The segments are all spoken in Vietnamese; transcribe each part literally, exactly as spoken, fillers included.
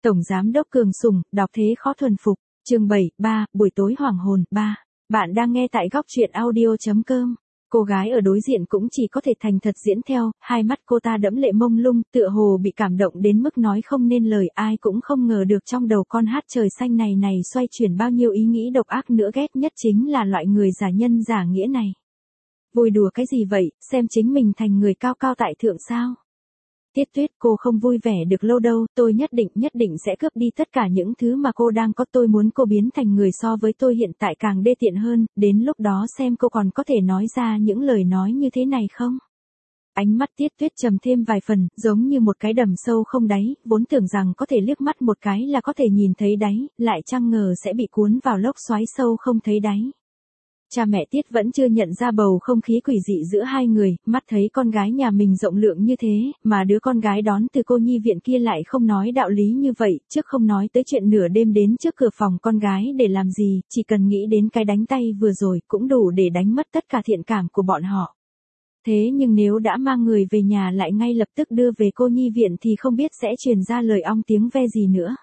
Tổng Giám đốc Cường Sủng, đọc thế khó thuần phục, chương bảy, ba, buổi tối hoàng hồn, ba. Bạn đang nghe tại góc truyện audio.com. Cô gái ở đối diện cũng chỉ có thể thành thật diễn theo, hai mắt cô ta đẫm lệ mông lung, tựa hồ bị cảm động đến mức nói không nên lời, ai cũng không ngờ được trong đầu con hát trời xanh này này xoay chuyển bao nhiêu ý nghĩ độc ác nữa, ghét nhất chính là loại người giả nhân giả nghĩa này. Vui đùa cái gì vậy, xem chính mình thành người cao cao tại thượng sao? Tiết Tuyết, cô không vui vẻ được lâu đâu, tôi nhất định nhất định sẽ cướp đi tất cả những thứ mà cô đang có, tôi muốn cô biến thành người so với tôi hiện tại càng đê tiện hơn, đến lúc đó xem cô còn có thể nói ra những lời nói như thế này không? Ánh mắt Tiết Tuyết trầm thêm vài phần, giống như một cái đầm sâu không đáy, vốn tưởng rằng có thể liếc mắt một cái là có thể nhìn thấy đáy, lại chẳng ngờ sẽ bị cuốn vào lốc xoáy sâu không thấy đáy. Cha mẹ Tiết vẫn chưa nhận ra bầu không khí quỷ dị giữa hai người, mắt thấy con gái nhà mình rộng lượng như thế, mà đứa con gái đón từ cô nhi viện kia lại không nói đạo lý như vậy, trước không nói tới chuyện nửa đêm đến trước cửa phòng con gái để làm gì, chỉ cần nghĩ đến cái đánh tay vừa rồi cũng đủ để đánh mất tất cả thiện cảm của bọn họ. Thế nhưng nếu đã mang người về nhà lại ngay lập tức đưa về cô nhi viện thì không biết sẽ truyền ra lời ong tiếng ve gì nữa.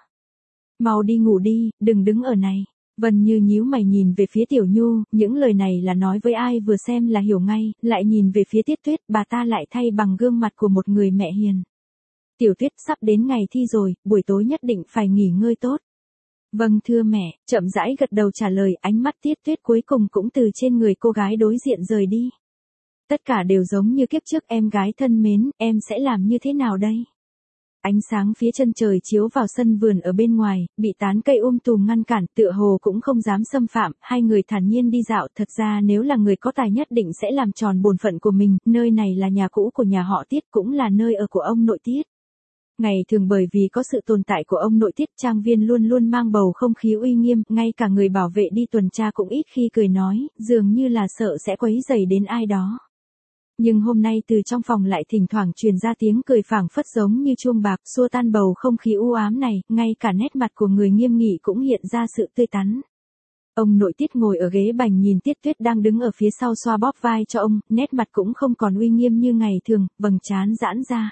Mau đi ngủ đi, đừng đứng ở này. Vân Như nhíu mày nhìn về phía Tiểu Nhu, những lời này là nói với ai vừa xem là hiểu ngay, lại nhìn về phía Tiết Tuyết, bà ta lại thay bằng gương mặt của một người mẹ hiền. Tiểu Tuyết, sắp đến ngày thi rồi, buổi tối nhất định phải nghỉ ngơi tốt. Vâng thưa mẹ, chậm rãi gật đầu trả lời, ánh mắt Tiết Tuyết cuối cùng cũng từ trên người cô gái đối diện rời đi. Tất cả đều giống như kiếp trước, em gái thân mến, em sẽ làm như thế nào đây? Ánh sáng phía chân trời chiếu vào sân vườn ở bên ngoài, bị tán cây um tùm ngăn cản, tựa hồ cũng không dám xâm phạm, hai người thản nhiên đi dạo, thật ra nếu là người có tài nhất định sẽ làm tròn bổn phận của mình, nơi này là nhà cũ của nhà họ Tiết, cũng là nơi ở của ông nội Tiết. Ngày thường bởi vì có sự tồn tại của ông nội Tiết, trang viên luôn luôn mang bầu không khí uy nghiêm, ngay cả người bảo vệ đi tuần tra cũng ít khi cười nói, dường như là sợ sẽ quấy rầy đến ai đó. Nhưng hôm nay từ trong phòng lại thỉnh thoảng truyền ra tiếng cười phảng phất giống như chuông bạc, xua tan bầu không khí u ám này, ngay cả nét mặt của người nghiêm nghị cũng hiện ra sự tươi tắn. Ông nội Tiết ngồi ở ghế bành nhìn Tiết Tuyết đang đứng ở phía sau xoa bóp vai cho ông, nét mặt cũng không còn uy nghiêm như ngày thường, vầng trán giãn ra.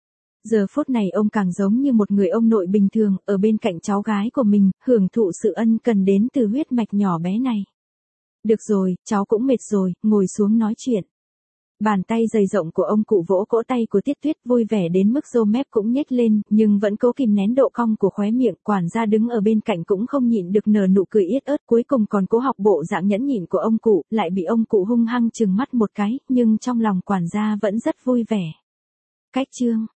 Giờ phút này ông càng giống như một người ông nội bình thường, ở bên cạnh cháu gái của mình, hưởng thụ sự ân cần đến từ huyết mạch nhỏ bé này. Được rồi, cháu cũng mệt rồi, ngồi xuống nói chuyện. Bàn tay dày rộng của ông cụ vỗ cỗ tay của Tiết Tuyết, vui vẻ đến mức râu mép cũng nhếch lên, nhưng vẫn cố kìm nén độ cong của khóe miệng, quản gia đứng ở bên cạnh cũng không nhịn được nở nụ cười yết ớt, cuối cùng còn cố học bộ dạng nhẫn nhịn của ông cụ, lại bị ông cụ hung hăng trừng mắt một cái, nhưng trong lòng quản gia vẫn rất vui vẻ. Cách chương